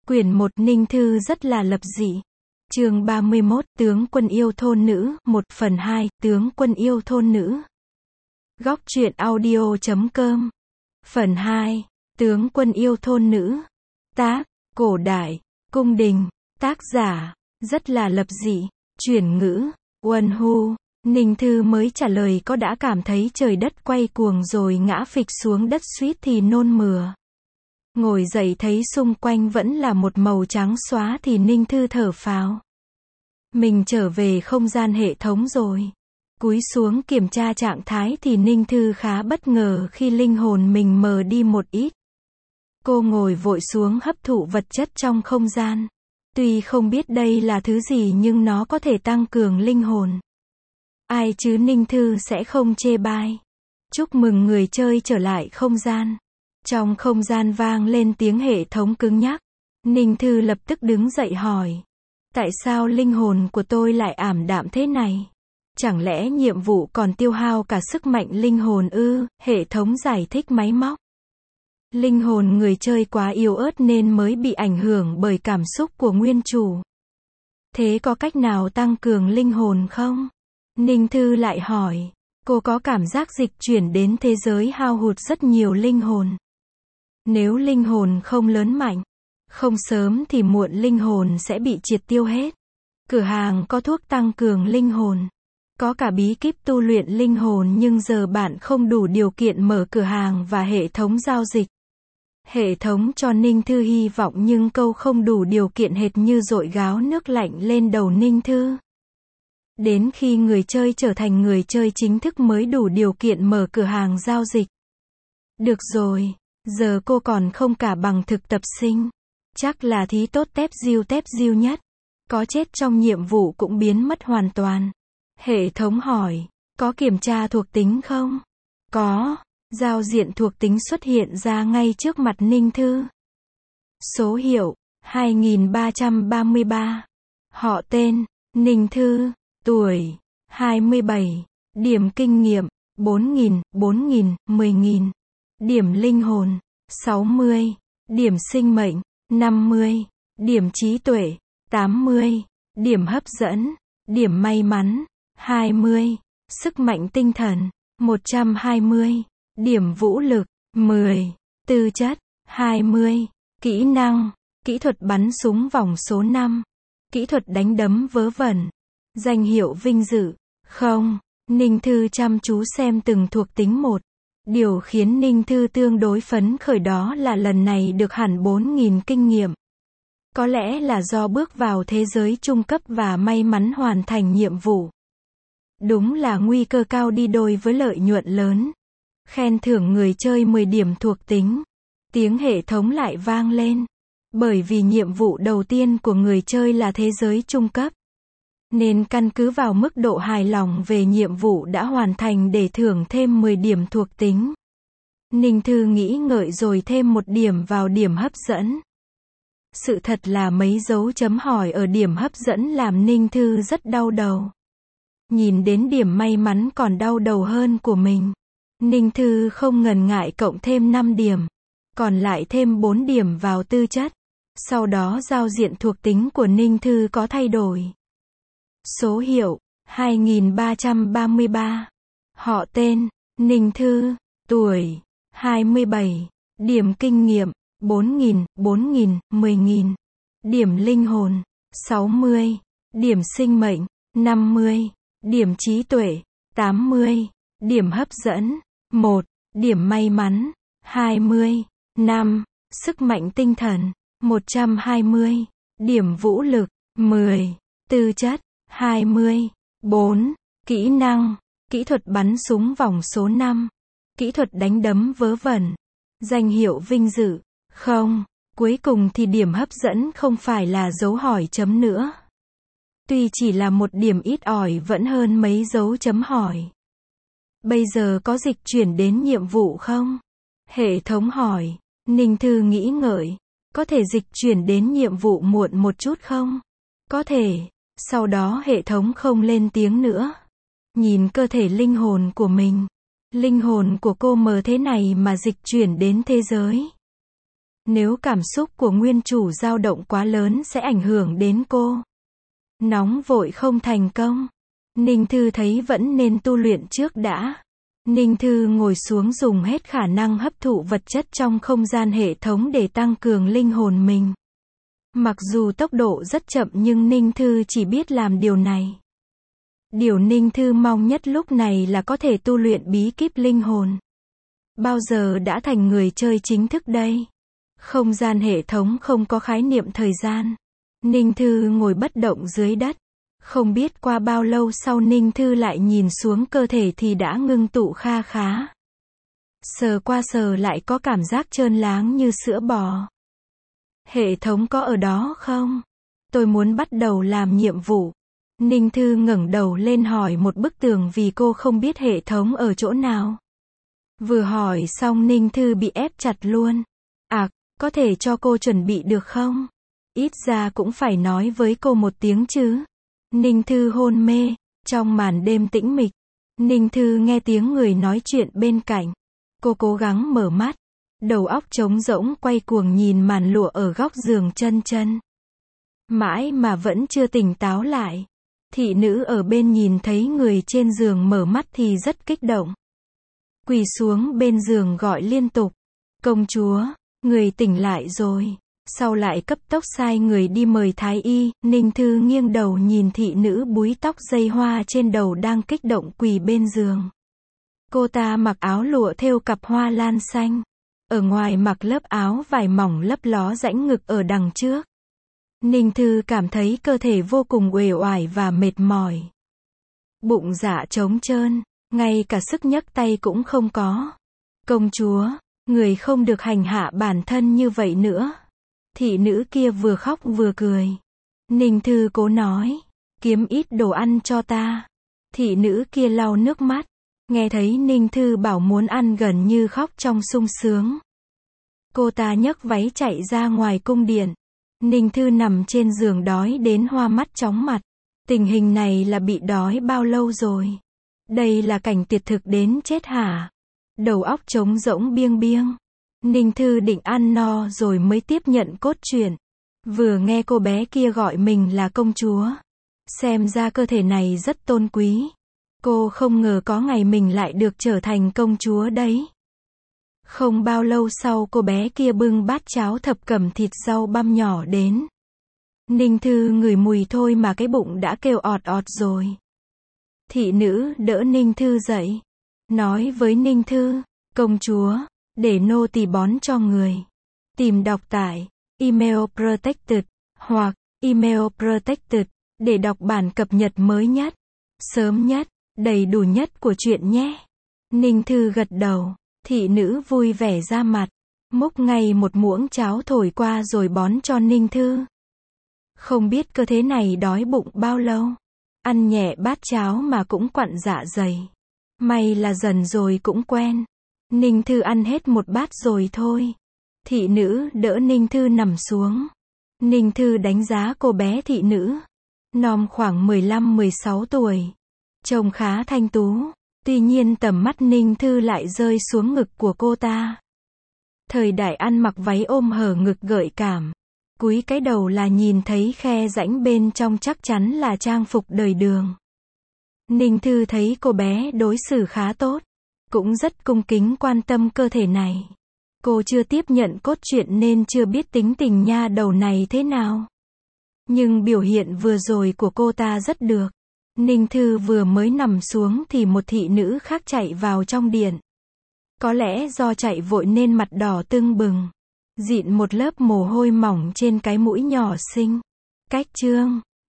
Quyển 1 Ninh Thư rất là lập dị. Chương 31 Tướng quân yêu thôn nữ, 1 phần 2 Tướng quân yêu thôn nữ. Góc truyện audio.com. Phần 2 Tướng quân yêu thôn nữ. Tác Cổ Đại, Cung Đình. Tác giả rất là lập dị. Chuyển ngữ Uân Hu. Ninh Thư mới trả lời có đã cảm thấy trời đất quay cuồng rồi ngã phịch xuống đất suýt thì nôn mửa. Ngồi dậy thấy xung quanh vẫn là một màu trắng xóa thì Ninh Thư thở phào. Mình trở về không gian hệ thống rồi. Cúi xuống kiểm tra trạng thái thì Ninh Thư khá bất ngờ khi linh hồn mình mờ đi một ít. Cô ngồi vội xuống hấp thụ vật chất trong không gian. Tuy không biết đây là thứ gì nhưng nó có thể tăng cường linh hồn. Ai chứ Ninh Thư sẽ không chê bai. Chúc mừng người chơi trở lại không gian. Trong không gian vang lên tiếng hệ thống cứng nhắc. Ninh Thư lập tức đứng dậy hỏi. Tại sao linh hồn của tôi lại ảm đạm thế này? Chẳng lẽ nhiệm vụ còn tiêu hao cả sức mạnh linh hồn ư? Hệ thống giải thích máy móc. Linh hồn người chơi quá yếu ớt nên mới bị ảnh hưởng bởi cảm xúc của nguyên chủ. Thế có cách nào tăng cường linh hồn không? Ninh Thư lại hỏi. Cô có cảm giác dịch chuyển đến thế giới hao hụt rất nhiều linh hồn. Nếu linh hồn không lớn mạnh, không sớm thì muộn linh hồn sẽ bị triệt tiêu hết. Cửa hàng có thuốc tăng cường linh hồn. Có cả bí kíp tu luyện linh hồn nhưng giờ bạn không đủ điều kiện mở cửa hàng và hệ thống giao dịch. Hệ thống cho Ninh Thư hy vọng nhưng câu không đủ điều kiện hệt như dội gáo nước lạnh lên đầu Ninh Thư. Đến khi người chơi trở thành người chơi chính thức mới đủ điều kiện mở cửa hàng giao dịch. Được rồi, giờ cô còn không cả bằng thực tập sinh. Chắc là thí tốt tép diêu nhất. Có chết trong nhiệm vụ cũng biến mất hoàn toàn. Hệ thống hỏi, có kiểm tra thuộc tính không? Có, giao diện thuộc tính xuất hiện ra ngay trước mặt Ninh Thư. Số hiệu, 2333. Họ tên, Ninh Thư. Tuổi, 27. Điểm kinh nghiệm, 4.000, 10.000. Điểm linh hồn, 60. Điểm sinh mệnh, 50. Điểm trí tuệ, 80. Điểm hấp dẫn, điểm may mắn, 20. Sức mạnh tinh thần, 120. Điểm vũ lực, 10. Tư chất, 20. Kỹ năng, kỹ thuật bắn súng vòng số 5. Kỹ thuật đánh đấm vớ vẩn. Danh hiệu vinh dự, không. Ninh Thư chăm chú xem từng thuộc tính một. Điều khiến Ninh Thư tương đối phấn khởi đó là lần này được hẳn 4.000 kinh nghiệm. Có lẽ là do bước vào thế giới trung cấp và may mắn hoàn thành nhiệm vụ. Đúng là nguy cơ cao đi đôi với lợi nhuận lớn. Khen thưởng người chơi 10 điểm thuộc tính. Tiếng hệ thống lại vang lên. Bởi vì nhiệm vụ đầu tiên của người chơi là thế giới trung cấp. Nên căn cứ vào mức độ hài lòng về nhiệm vụ đã hoàn thành để thưởng thêm 10 điểm thuộc tính. Ninh Thư nghĩ ngợi rồi thêm 1 điểm vào điểm hấp dẫn. Sự thật là mấy dấu chấm hỏi ở điểm hấp dẫn làm Ninh Thư rất đau đầu. Nhìn đến điểm may mắn còn đau đầu hơn của mình. Ninh Thư không ngần ngại cộng thêm 5 điểm. Còn lại thêm 4 điểm vào tư chất. Sau đó giao diện thuộc tính của Ninh Thư có thay đổi. Số hiệu, 2333. Họ tên, Ninh Thư. Tuổi, 27. Điểm kinh nghiệm, 4.000, 10.000. Điểm linh hồn, 60. Điểm sinh mệnh, 50. Điểm trí tuệ, 80. Điểm hấp dẫn, 1. Điểm may mắn, 20. 5. Sức mạnh tinh thần, 120. Điểm vũ lực, 10. Tư chất, 20. 4. Kỹ năng, kỹ thuật bắn súng vòng số 5. Kỹ thuật đánh đấm vớ vẩn. Danh hiệu vinh dự, không. Cuối cùng thì điểm hấp dẫn không phải là dấu hỏi chấm nữa. Tuy chỉ là 1 điểm ít ỏi vẫn hơn mấy dấu chấm hỏi. Bây giờ có dịch chuyển đến nhiệm vụ không? Hệ thống hỏi. Ninh Thư nghĩ ngợi. Có thể dịch chuyển đến nhiệm vụ muộn một chút không? Có thể. Sau đó hệ thống không lên tiếng nữa. Nhìn cơ thể linh hồn của mình. Linh hồn của cô mờ thế này mà dịch chuyển đến thế giới. Nếu cảm xúc của nguyên chủ dao động quá lớn sẽ ảnh hưởng đến cô. Nóng vội không thành công. Ninh Thư thấy vẫn nên tu luyện trước đã. Ninh Thư ngồi xuống dùng hết khả năng hấp thụ vật chất trong không gian hệ thống để tăng cường linh hồn mình. Mặc dù tốc độ rất chậm nhưng Ninh Thư chỉ biết làm điều này. Điều Ninh Thư mong nhất lúc này là có thể tu luyện bí kíp linh hồn. Bao giờ đã thành người chơi chính thức đây? Không gian hệ thống không có khái niệm thời gian. Ninh Thư ngồi bất động dưới đất. Không biết qua bao lâu sau Ninh Thư lại nhìn xuống cơ thể thì đã ngưng tụ kha khá. Sờ qua sờ lại có cảm giác trơn láng như sữa bò. Hệ thống có ở đó không? Tôi muốn bắt đầu làm nhiệm vụ. Ninh Thư ngẩng đầu lên hỏi một bức tường vì cô không biết hệ thống ở chỗ nào. Vừa hỏi xong Ninh Thư bị ép chặt luôn. Có thể cho cô chuẩn bị được không? Ít ra cũng phải nói với cô một tiếng chứ. Ninh Thư hôn mê, trong màn đêm tĩnh mịch. Ninh Thư nghe tiếng người nói chuyện bên cạnh. Cô cố gắng mở mắt. Đầu óc trống rỗng quay cuồng nhìn màn lụa ở góc giường chân chân. Mãi mà vẫn chưa tỉnh táo lại. Thị nữ ở bên nhìn thấy người trên giường mở mắt thì rất kích động. Quỳ xuống bên giường gọi liên tục. Công chúa, người tỉnh lại rồi. Sau lại cấp tốc sai người đi mời thái y. Ninh Thư nghiêng đầu nhìn thị nữ búi tóc dây hoa trên đầu đang kích động quỳ bên giường. Cô ta mặc áo lụa thêu cặp hoa lan xanh. Ở ngoài mặc lớp áo vải mỏng lấp ló rãnh ngực ở đằng trước. Ninh Thư cảm thấy cơ thể vô cùng uể oải và mệt mỏi. Bụng dạ trống trơn, ngay cả sức nhấc tay cũng không có. Công chúa, người không được hành hạ bản thân như vậy nữa. Thị nữ kia vừa khóc vừa cười. Ninh Thư cố nói, kiếm ít đồ ăn cho ta. Thị nữ kia lau nước mắt. Nghe thấy Ninh Thư bảo muốn ăn gần như khóc trong sung sướng. Cô ta nhấc váy chạy ra ngoài cung điện. Ninh Thư nằm trên giường đói đến hoa mắt chóng mặt. Tình hình này là bị đói bao lâu rồi? Đây là cảnh tuyệt thực đến chết hả? Đầu óc trống rỗng biêng biêng. Ninh Thư định ăn no rồi mới tiếp nhận cốt truyện. Vừa nghe cô bé kia gọi mình là công chúa. Xem ra cơ thể này rất tôn quý. Cô không ngờ có ngày mình lại được trở thành công chúa đấy. Không bao lâu sau cô bé kia bưng bát cháo thập cẩm thịt rau băm nhỏ đến. Ninh Thư ngửi mùi thôi mà cái bụng đã kêu ọt ọt rồi. Thị nữ đỡ Ninh Thư dậy. Nói với Ninh Thư, công chúa, để nô tỳ bón cho người. Tìm đọc tại Email Protected hoặc Email Protected để đọc bản cập nhật mới nhất, sớm nhất, đầy đủ nhất của truyện nhé. Ninh Thư gật đầu. Thị nữ vui vẻ ra mặt, múc ngay một muỗng cháo thổi qua rồi bón cho Ninh Thư. Không biết cơ thế này đói bụng bao lâu. Ăn nhẹ bát cháo mà cũng quặn dạ dày. May là dần rồi cũng quen. Ninh Thư ăn hết một bát rồi thôi. Thị nữ đỡ Ninh Thư nằm xuống. Ninh Thư đánh giá cô bé thị nữ. Nom khoảng 15-16 tuổi. Trông khá thanh tú. Tuy nhiên tầm mắt Ninh Thư lại rơi xuống ngực của cô ta. Thời đại ăn mặc váy ôm hở ngực gợi cảm. Cúi cái đầu là nhìn thấy khe rãnh bên trong chắc chắn là trang phục đời đường. Ninh Thư thấy cô bé đối xử khá tốt. Cũng rất cung kính quan tâm cơ thể này. Cô chưa tiếp nhận cốt truyện nên chưa biết tính tình nha đầu này thế nào. Nhưng biểu hiện vừa rồi của cô ta rất được. Ninh Thư vừa mới nằm xuống thì một thị nữ khác chạy vào trong điện. Có lẽ do chạy vội nên mặt đỏ tưng bừng. Dịn một lớp mồ hôi mỏng trên cái mũi nhỏ xinh. Cách trương.